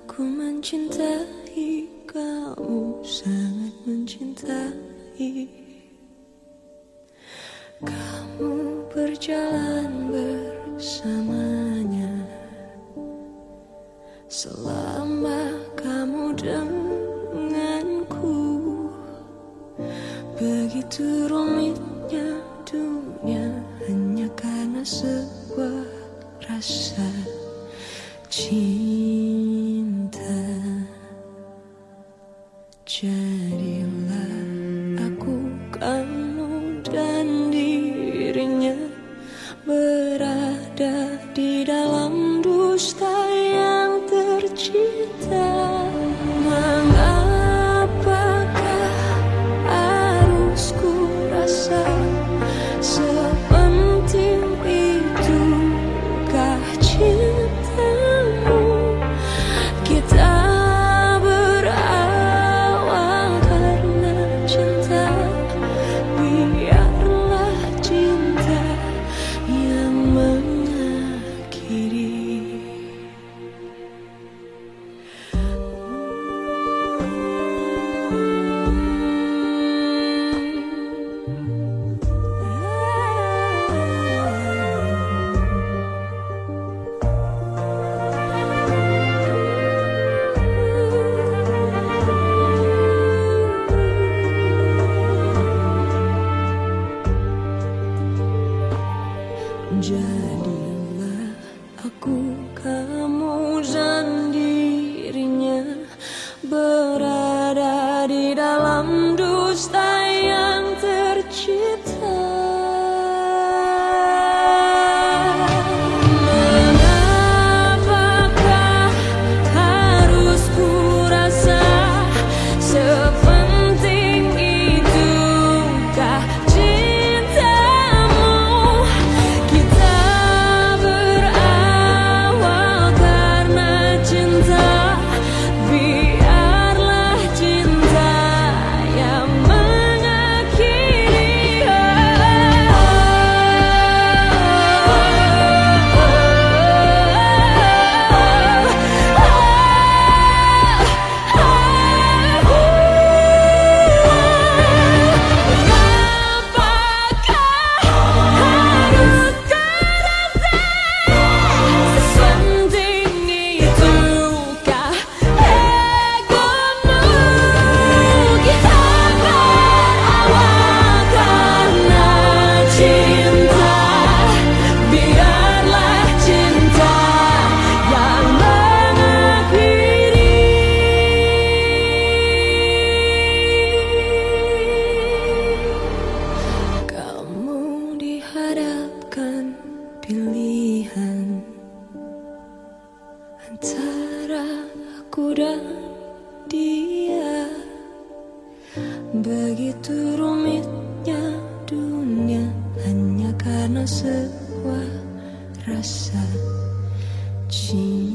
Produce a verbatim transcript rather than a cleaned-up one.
Aku mencintai kamu, sangat mencintai. Kamu berjalan bersamanya selama kamu denganku. Begitu rumitnya dunia hanya karena sebuah rasa cinta. Jadilah aku, kamu, dan dirinya berada di dalam dusta yang tercipta. Mengapakah harus ku rasa sepenting itukah cintamu? Kita berawal karena cinta, biarlah cinta yang mengakhiri. Jadilah aku, kamu, dan dirinya berada di dalam dusta yang tercipta. Mengapakah harus ku rasa sepenting itukah cintamu? Kita berawal karena cinta, biarlah cinta yang mengakhiri. Pilihan antara aku dan dia. Begitu rumitnya dunia hanya karena sebuah rasa cinta.